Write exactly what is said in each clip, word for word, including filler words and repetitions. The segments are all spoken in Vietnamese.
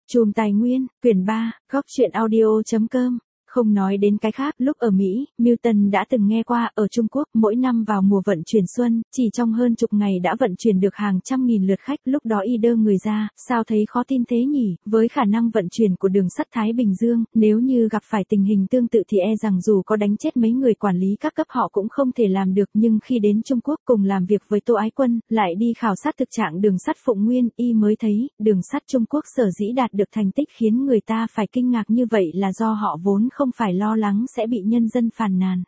Chùm Tài Nguyên, quyển ba, góc truyện audio chấm com. Không nói đến cái khác, lúc ở Mỹ, Milton đã từng nghe qua, ở Trung Quốc, mỗi năm vào mùa vận chuyển xuân, chỉ trong hơn chục ngày đã vận chuyển được hàng trăm nghìn lượt khách, lúc đó y đơ người ra, sao thấy khó tin thế nhỉ, với khả năng vận chuyển của đường sắt Thái Bình Dương, nếu như gặp phải tình hình tương tự thì e rằng dù có đánh chết mấy người quản lý các cấp họ cũng không thể làm được, nhưng khi đến Trung Quốc cùng làm việc với Tô Ái Quân, lại đi khảo sát thực trạng đường sắt Phụng Nguyên, y mới thấy, đường sắt Trung Quốc sở dĩ đạt được thành tích khiến người ta phải kinh ngạc như vậy là do họ vốn không phải lo lắng sẽ bị nhân dân phàn nàn.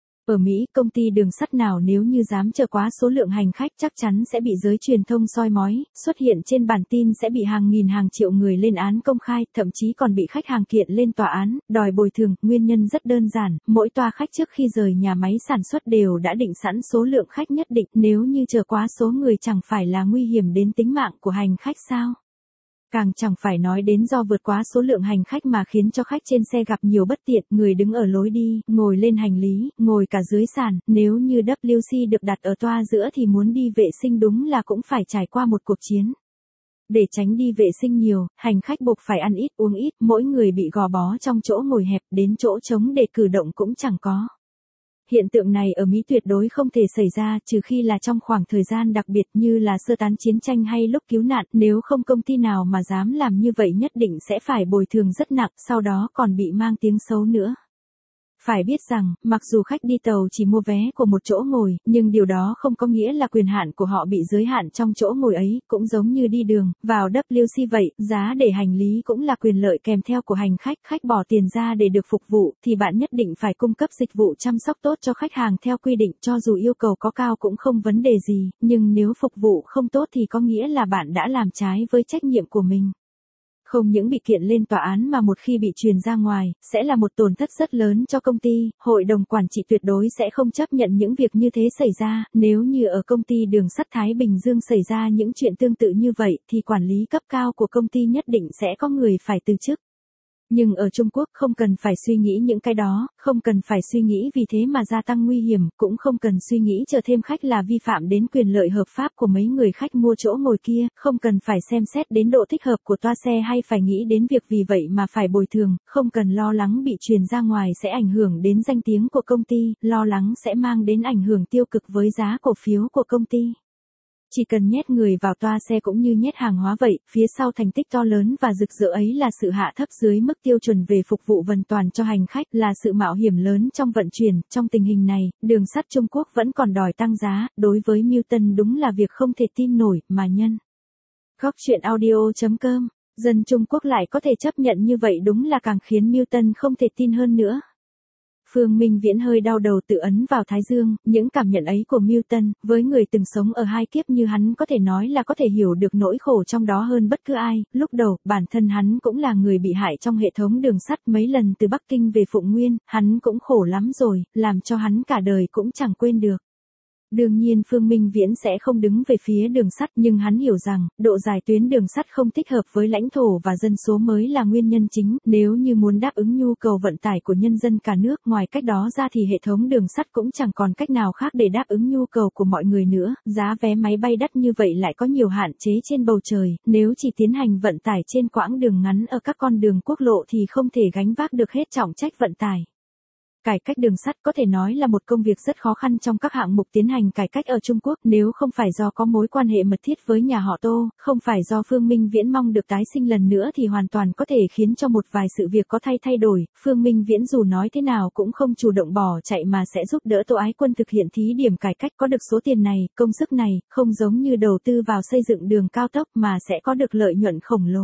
Ở Mỹ, công ty đường sắt nào nếu như dám chở quá số lượng hành khách chắc chắn sẽ bị giới truyền thông soi mói, xuất hiện trên bản tin sẽ bị hàng nghìn hàng triệu người lên án công khai, thậm chí còn bị khách hàng kiện lên tòa án, đòi bồi thường. Nguyên nhân rất đơn giản, mỗi toa khách trước khi rời nhà máy sản xuất đều đã định sẵn số lượng khách nhất định, nếu như chở quá số người chẳng phải là nguy hiểm đến tính mạng của hành khách sao? Càng chẳng phải nói đến do vượt quá số lượng hành khách mà khiến cho khách trên xe gặp nhiều bất tiện, người đứng ở lối đi, ngồi lên hành lý, ngồi cả dưới sàn, nếu như W C được đặt ở toa giữa thì muốn đi vệ sinh đúng là cũng phải trải qua một cuộc chiến. Để tránh đi vệ sinh nhiều, hành khách buộc phải ăn ít uống ít, mỗi người bị gò bó trong chỗ ngồi hẹp, đến chỗ trống để cử động cũng chẳng có. Hiện tượng này ở Mỹ tuyệt đối không thể xảy ra trừ khi là trong khoảng thời gian đặc biệt như là sơ tán chiến tranh hay lúc cứu nạn, nếu không công ty nào mà dám làm như vậy nhất định sẽ phải bồi thường rất nặng, sau đó còn bị mang tiếng xấu nữa. Phải biết rằng, mặc dù khách đi tàu chỉ mua vé của một chỗ ngồi, nhưng điều đó không có nghĩa là quyền hạn của họ bị giới hạn trong chỗ ngồi ấy, cũng giống như đi đường, vào W C vậy, giá để hành lý cũng là quyền lợi kèm theo của hành khách, khách bỏ tiền ra để được phục vụ, thì bạn nhất định phải cung cấp dịch vụ chăm sóc tốt cho khách hàng theo quy định, cho dù yêu cầu có cao cũng không vấn đề gì, nhưng nếu phục vụ không tốt thì có nghĩa là bạn đã làm trái với trách nhiệm của mình. Không những bị kiện lên tòa án mà một khi bị truyền ra ngoài, sẽ là một tổn thất rất lớn cho công ty, hội đồng quản trị tuyệt đối sẽ không chấp nhận những việc như thế xảy ra, nếu như ở công ty đường sắt Thái Bình Dương xảy ra những chuyện tương tự như vậy thì quản lý cấp cao của công ty nhất định sẽ có người phải từ chức. Nhưng ở Trung Quốc không cần phải suy nghĩ những cái đó, không cần phải suy nghĩ vì thế mà gia tăng nguy hiểm, cũng không cần suy nghĩ chờ thêm khách là vi phạm đến quyền lợi hợp pháp của mấy người khách mua chỗ ngồi kia, không cần phải xem xét đến độ thích hợp của toa xe hay phải nghĩ đến việc vì vậy mà phải bồi thường, không cần lo lắng bị truyền ra ngoài sẽ ảnh hưởng đến danh tiếng của công ty, lo lắng sẽ mang đến ảnh hưởng tiêu cực với giá cổ phiếu của công ty. Chỉ cần nhét người vào toa xe cũng như nhét hàng hóa vậy, phía sau thành tích to lớn và rực rỡ ấy là sự hạ thấp dưới mức tiêu chuẩn về phục vụ vận toàn cho hành khách, là sự mạo hiểm lớn trong vận chuyển. Trong tình hình này, đường sắt Trung Quốc vẫn còn đòi tăng giá, đối với Milton đúng là việc không thể tin nổi, mà nhân. Góc truyện audio chấm com, dân Trung Quốc lại có thể chấp nhận như vậy đúng là càng khiến Milton không thể tin hơn nữa. Phương Minh Viễn hơi đau đầu tự ấn vào thái dương, những cảm nhận ấy của Milton, với người từng sống ở hai kiếp như hắn có thể nói là có thể hiểu được nỗi khổ trong đó hơn bất cứ ai. Lúc đầu, bản thân hắn cũng là người bị hại trong hệ thống đường sắt, mấy lần từ Bắc Kinh về Phụng Nguyên, hắn cũng khổ lắm rồi, làm cho hắn cả đời cũng chẳng quên được. Đương nhiên Phương Minh Viễn sẽ không đứng về phía đường sắt, nhưng hắn hiểu rằng, độ dài tuyến đường sắt không thích hợp với lãnh thổ và dân số mới là nguyên nhân chính, nếu như muốn đáp ứng nhu cầu vận tải của nhân dân cả nước, ngoài cách đó ra thì hệ thống đường sắt cũng chẳng còn cách nào khác để đáp ứng nhu cầu của mọi người nữa, giá vé máy bay đắt như vậy lại có nhiều hạn chế trên bầu trời, nếu chỉ tiến hành vận tải trên quãng đường ngắn ở các con đường quốc lộ thì không thể gánh vác được hết trọng trách vận tải. Cải cách đường sắt có thể nói là một công việc rất khó khăn trong các hạng mục tiến hành cải cách ở Trung Quốc, nếu không phải do có mối quan hệ mật thiết với nhà họ Tô, không phải do Phương Minh Viễn mong được tái sinh lần nữa thì hoàn toàn có thể khiến cho một vài sự việc có thay thay đổi. Phương Minh Viễn dù nói thế nào cũng không chủ động bỏ chạy mà sẽ giúp đỡ Tô Ái Quân thực hiện thí điểm cải cách, có được số tiền này, công sức này, không giống như đầu tư vào xây dựng đường cao tốc mà sẽ có được lợi nhuận khổng lồ.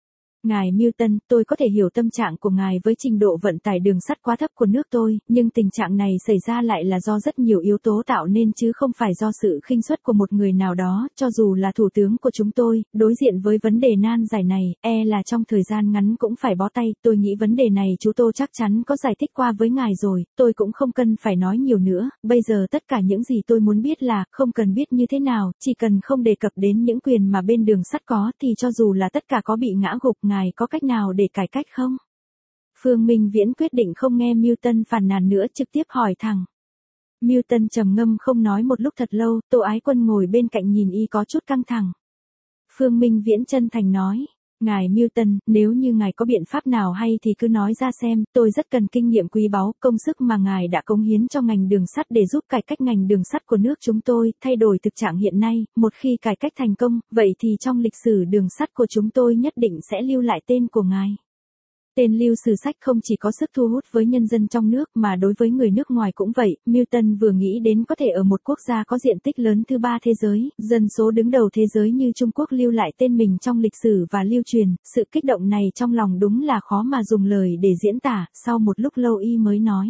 Ngài Milton, tôi có thể hiểu tâm trạng của ngài với trình độ vận tải đường sắt quá thấp của nước tôi, nhưng tình trạng này xảy ra lại là do rất nhiều yếu tố tạo nên chứ không phải do sự khinh suất của một người nào đó, cho dù là thủ tướng của chúng tôi, đối diện với vấn đề nan giải này, e là trong thời gian ngắn cũng phải bó tay, tôi nghĩ vấn đề này chú Tô chắc chắn có giải thích qua với ngài rồi, tôi cũng không cần phải nói nhiều nữa, bây giờ tất cả những gì tôi muốn biết là, không cần biết như thế nào, chỉ cần không đề cập đến những quyền mà bên đường sắt có thì cho dù là tất cả có bị ngã gục, ngài có cách nào để cải cách không? Phương Minh Viễn quyết định không nghe Milton phàn nàn nữa, trực tiếp hỏi thẳng. Milton trầm ngâm không nói một lúc thật lâu, Tô Ái Quân ngồi bên cạnh nhìn y có chút căng thẳng. Phương Minh Viễn chân thành nói, Ngài Milton, nếu như ngài có biện pháp nào hay thì cứ nói ra xem, tôi rất cần kinh nghiệm quý báu, công sức mà ngài đã cống hiến cho ngành đường sắt để giúp cải cách ngành đường sắt của nước chúng tôi, thay đổi thực trạng hiện nay, một khi cải cách thành công, vậy thì trong lịch sử đường sắt của chúng tôi nhất định sẽ lưu lại tên của ngài. Tên lưu sử sách không chỉ có sức thu hút với nhân dân trong nước mà đối với người nước ngoài cũng vậy, Milton vừa nghĩ đến có thể ở một quốc gia có diện tích lớn thứ ba thế giới, dân số đứng đầu thế giới như Trung Quốc lưu lại tên mình trong lịch sử và lưu truyền, sự kích động này trong lòng đúng là khó mà dùng lời để diễn tả, sau một lúc lâu y mới nói.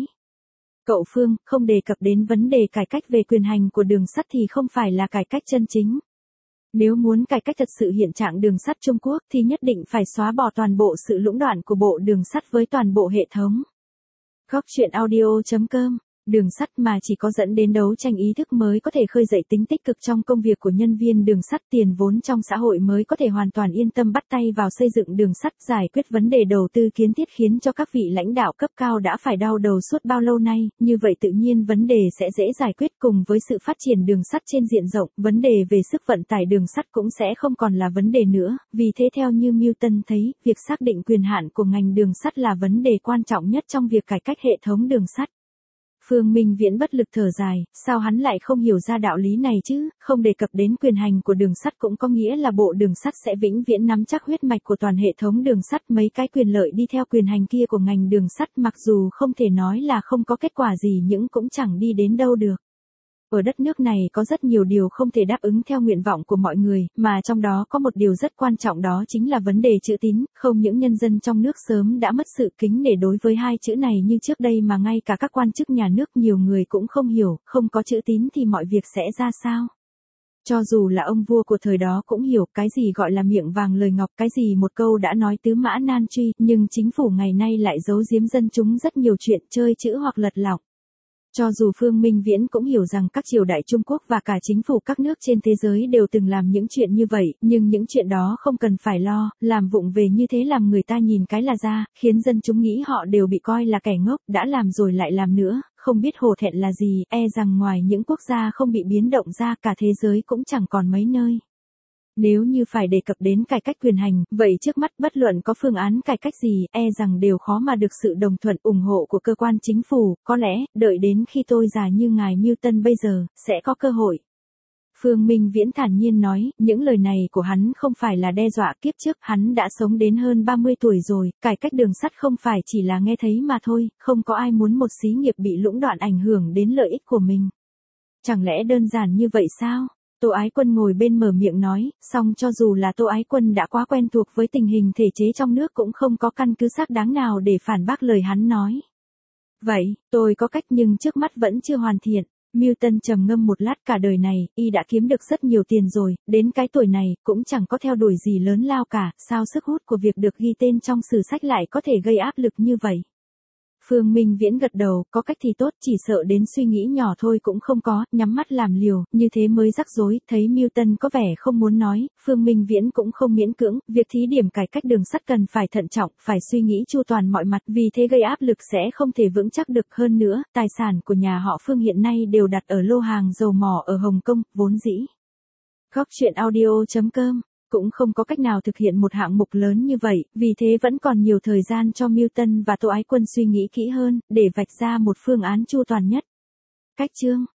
Cậu Phương, không đề cập đến vấn đề cải cách về quyền hành của đường sắt thì không phải là cải cách chân chính. Nếu muốn cải cách thật sự hiện trạng đường sắt Trung Quốc thì nhất định phải xóa bỏ toàn bộ sự lũng đoạn của bộ đường sắt với toàn bộ hệ thống. Góc chuyện audio chấm com Đường sắt mà chỉ có dẫn đến đấu tranh ý thức mới có thể khơi dậy tính tích cực trong công việc của nhân viên đường sắt, tiền vốn trong xã hội mới có thể hoàn toàn yên tâm bắt tay vào xây dựng đường sắt, giải quyết vấn đề đầu tư kiến thiết khiến cho các vị lãnh đạo cấp cao đã phải đau đầu suốt bao lâu nay, như vậy tự nhiên vấn đề sẽ dễ giải quyết. Cùng với sự phát triển đường sắt trên diện rộng, vấn đề về sức vận tải đường sắt cũng sẽ không còn là vấn đề nữa, vì thế theo như Milton thấy, việc xác định quyền hạn của ngành đường sắt là vấn đề quan trọng nhất trong việc cải cách hệ thống đường sắt. Phương Minh Viễn bất lực thở dài, sao hắn lại không hiểu ra đạo lý này chứ, không đề cập đến quyền hành của đường sắt cũng có nghĩa là bộ đường sắt sẽ vĩnh viễn nắm chắc huyết mạch của toàn hệ thống đường sắt, mấy cái quyền lợi đi theo quyền hành kia của ngành đường sắt mặc dù không thể nói là không có kết quả gì nhưng cũng chẳng đi đến đâu được. Ở đất nước này có rất nhiều điều không thể đáp ứng theo nguyện vọng của mọi người, mà trong đó có một điều rất quan trọng đó chính là vấn đề chữ tín, không những nhân dân trong nước sớm đã mất sự kính nể đối với hai chữ này như trước đây mà ngay cả các quan chức nhà nước nhiều người cũng không hiểu, không có chữ tín thì mọi việc sẽ ra sao. Cho dù là ông vua của thời đó cũng hiểu cái gì gọi là miệng vàng lời ngọc, cái gì một câu đã nói tứ mã nan truy, nhưng chính phủ ngày nay lại giấu giếm dân chúng rất nhiều chuyện chơi chữ hoặc lật lọng. Cho dù Phương Minh Viễn cũng hiểu rằng các triều đại Trung Quốc và cả chính phủ các nước trên thế giới đều từng làm những chuyện như vậy, nhưng những chuyện đó không cần phải lo, làm vụng về như thế làm người ta nhìn cái là ra, khiến dân chúng nghĩ họ đều bị coi là kẻ ngốc, đã làm rồi lại làm nữa, không biết hổ thẹn là gì, e rằng ngoài những quốc gia không bị biến động ra cả thế giới cũng chẳng còn mấy nơi. Nếu như phải đề cập đến cải cách quyền hành, vậy trước mắt bất luận có phương án cải cách gì, e rằng đều khó mà được sự đồng thuận ủng hộ của cơ quan chính phủ, có lẽ, đợi đến khi tôi già như ngài Milton bây giờ, sẽ có cơ hội. Phương Minh Viễn thản nhiên nói, những lời này của hắn không phải là đe dọa, kiếp trước hắn đã sống đến hơn ba mươi tuổi rồi, cải cách đường sắt không phải chỉ là nghe thấy mà thôi, không có ai muốn một xí nghiệp bị lũng đoạn ảnh hưởng đến lợi ích của mình. Chẳng lẽ đơn giản như vậy sao? Tô Ái Quân ngồi bên mở miệng nói, song cho dù là Tô Ái Quân đã quá quen thuộc với tình hình thể chế trong nước cũng không có căn cứ xác đáng nào để phản bác lời hắn nói. Vậy, tôi có cách nhưng trước mắt vẫn chưa hoàn thiện. Milton trầm ngâm một lát, cả đời này, y đã kiếm được rất nhiều tiền rồi, đến cái tuổi này, cũng chẳng có theo đuổi gì lớn lao cả, sao sức hút của việc được ghi tên trong sử sách lại có thể gây áp lực như vậy? Phương Minh Viễn gật đầu, có cách thì tốt, chỉ sợ đến suy nghĩ nhỏ thôi cũng không có, nhắm mắt làm liều, như thế mới rắc rối, thấy Milton có vẻ không muốn nói, Phương Minh Viễn cũng không miễn cưỡng, việc thí điểm cải cách đường sắt cần phải thận trọng, phải suy nghĩ chu toàn mọi mặt, vì thế gây áp lực sẽ không thể vững chắc được. Hơn nữa, tài sản của nhà họ Phương hiện nay đều đặt ở lô hàng dầu mỏ ở Hồng Kông, vốn dĩ. Góc chuyện audio chấm com cũng không có cách nào thực hiện một hạng mục lớn như vậy, vì thế vẫn còn nhiều thời gian cho Milton và Tô Ái Quân suy nghĩ kỹ hơn, để vạch ra một phương án chu toàn nhất. Cách chương